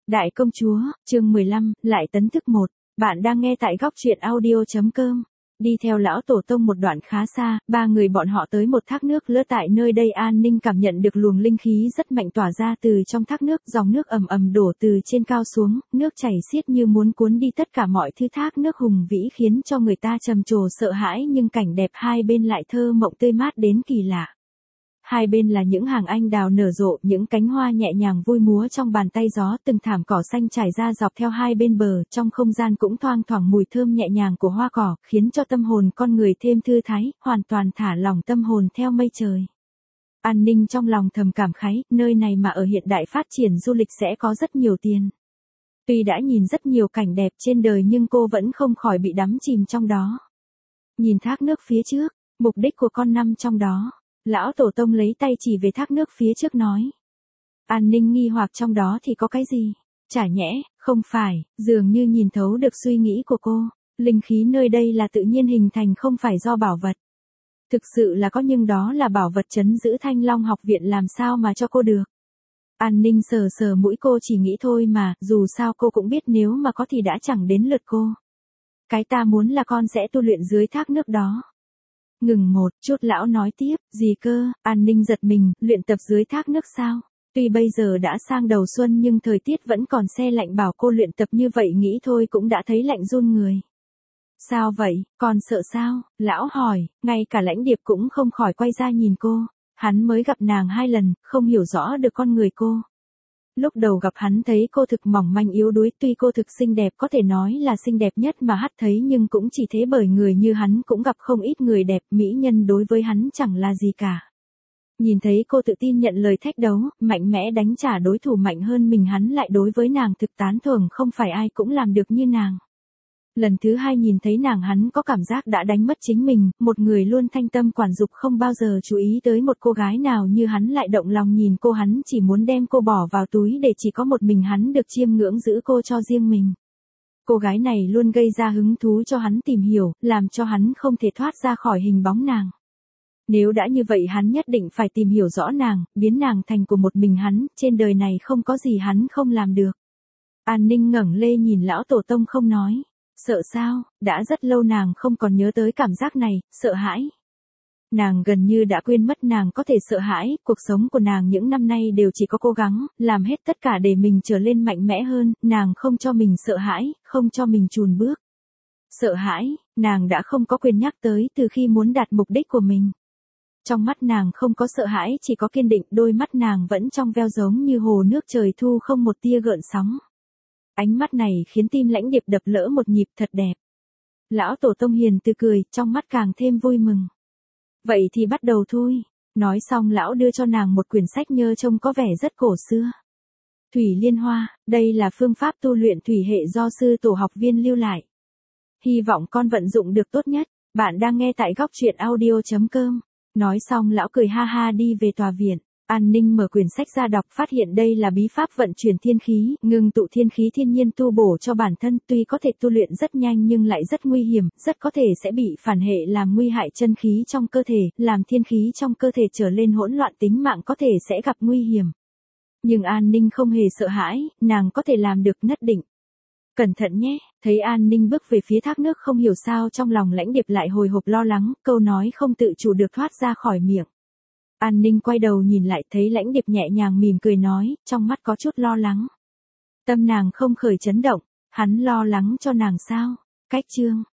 Đại công chúa, chương 15, lại tấn thức 1. Bạn đang nghe tại góc truyện audio.com. Đi theo lão tổ tông một đoạn khá xa, ba người bọn họ tới một thác nước lỡ tại nơi đây. An Ninh cảm nhận được luồng linh khí rất mạnh tỏa ra từ trong thác nước, dòng nước ầm ầm đổ từ trên cao xuống, nước chảy xiết như muốn cuốn đi tất cả mọi thứ. Thác nước hùng vĩ khiến cho người ta trầm trồ sợ hãi, nhưng cảnh đẹp hai bên lại thơ mộng tươi mát đến kỳ lạ. Hai bên là những hàng anh đào nở rộ, những cánh hoa nhẹ nhàng vui múa trong bàn tay gió, từng thảm cỏ xanh trải ra dọc theo hai bên bờ, trong không gian cũng thoang thoảng mùi thơm nhẹ nhàng của hoa cỏ, khiến cho tâm hồn con người thêm thư thái, hoàn toàn thả lỏng tâm hồn theo mây trời. An Ninh trong lòng thầm cảm khái, nơi này mà ở hiện đại phát triển du lịch sẽ có rất nhiều tiền. Tuy đã nhìn rất nhiều cảnh đẹp trên đời nhưng cô vẫn không khỏi bị đắm chìm trong đó. Nhìn thác nước phía trước, mục đích của con nằm trong đó. Lão tổ tông lấy tay chỉ về thác nước phía trước nói. An Ninh nghi hoặc trong đó thì có cái gì? Chả nhẽ, không phải, dường như nhìn thấu được suy nghĩ của cô. Linh khí nơi đây là tự nhiên hình thành, không phải do bảo vật. Thực sự là có, nhưng đó là bảo vật trấn giữ Thanh Long học viện, làm sao mà cho cô được. An Ninh sờ sờ mũi, cô chỉ nghĩ thôi mà, dù sao cô cũng biết nếu mà có thì đã chẳng đến lượt cô. Cái ta muốn là con sẽ tu luyện dưới thác nước đó. Ngừng một chút, lão nói tiếp, gì cơ? An Ninh giật mình, luyện tập dưới thác nước sao? Tuy bây giờ đã sang đầu xuân nhưng thời tiết vẫn còn se lạnh, bảo cô luyện tập như vậy nghĩ thôi cũng đã thấy lạnh run người. Sao vậy, còn sợ sao? Lão hỏi, ngay cả Lãnh Điệp cũng không khỏi quay ra nhìn cô. Hắn mới gặp nàng 2 lần, không hiểu rõ được con người cô. Lúc đầu gặp hắn thấy cô thực mỏng manh yếu đuối, tuy cô thực xinh đẹp, có thể nói là xinh đẹp nhất mà hắn thấy, nhưng cũng chỉ thế, bởi người như hắn cũng gặp không ít người đẹp, mỹ nhân đối với hắn chẳng là gì cả. Nhìn thấy cô tự tin nhận lời thách đấu, mạnh mẽ đánh trả đối thủ mạnh hơn mình, hắn lại đối với nàng thực tán thưởng, không phải ai cũng làm được như nàng. Lần thứ 2 nhìn thấy nàng, hắn có cảm giác đã đánh mất chính mình, một người luôn thanh tâm quản dục không bao giờ chú ý tới một cô gái nào như hắn lại động lòng nhìn cô, hắn chỉ muốn đem cô bỏ vào túi để chỉ có một mình hắn được chiêm ngưỡng, giữ cô cho riêng mình. Cô gái này luôn gây ra hứng thú cho hắn tìm hiểu, làm cho hắn không thể thoát ra khỏi hình bóng nàng. Nếu đã như vậy hắn nhất định phải tìm hiểu rõ nàng, biến nàng thành của một mình hắn, trên đời này không có gì hắn không làm được. An Ninh ngẩng lên nhìn lão tổ tông không nói. Sợ sao? Đã rất lâu nàng không còn nhớ tới cảm giác này, sợ hãi. Nàng gần như đã quên mất nàng có thể sợ hãi, cuộc sống của nàng những năm nay đều chỉ có cố gắng, làm hết tất cả để mình trở lên mạnh mẽ hơn, nàng không cho mình sợ hãi, không cho mình chùn bước. Sợ hãi, nàng đã không có quyền nhắc tới từ khi muốn đạt mục đích của mình. Trong mắt nàng không có sợ hãi, chỉ có kiên định, đôi mắt nàng vẫn trong veo giống như hồ nước trời thu không một tia gợn sóng. Ánh mắt này khiến tim Lãnh Điệp đập lỡ một nhịp, thật đẹp. Lão tổ tông hiền từ cười, trong mắt càng thêm vui mừng. Vậy thì bắt đầu thôi. Nói xong lão đưa cho nàng một quyển sách nhơ trông có vẻ rất cổ xưa. Thủy Liên Hoa, đây là phương pháp tu luyện thủy hệ do sư tổ học viên lưu lại. Hy vọng con vận dụng được tốt nhất. Bạn đang nghe tại góc truyện audio.com. Nói xong lão cười ha ha đi về tòa viện. An Ninh mở quyển sách ra đọc, phát hiện đây là bí pháp vận chuyển thiên khí, ngưng tụ thiên khí thiên nhiên tu bổ cho bản thân, tuy có thể tu luyện rất nhanh nhưng lại rất nguy hiểm, rất có thể sẽ bị phản hệ làm nguy hại chân khí trong cơ thể, làm thiên khí trong cơ thể trở lên hỗn loạn, tính mạng có thể sẽ gặp nguy hiểm. Nhưng An Ninh không hề sợ hãi, nàng có thể làm được nhất định. Cẩn thận nhé, thấy An Ninh bước về phía thác nước, không hiểu sao trong lòng Lãnh Điệp lại hồi hộp lo lắng, câu nói không tự chủ được thoát ra khỏi miệng. An Ninh quay đầu nhìn lại, thấy Lãnh Điệp nhẹ nhàng mỉm cười nói, trong mắt có chút lo lắng. Tâm nàng không khởi chấn động, hắn lo lắng cho nàng sao? Cách chương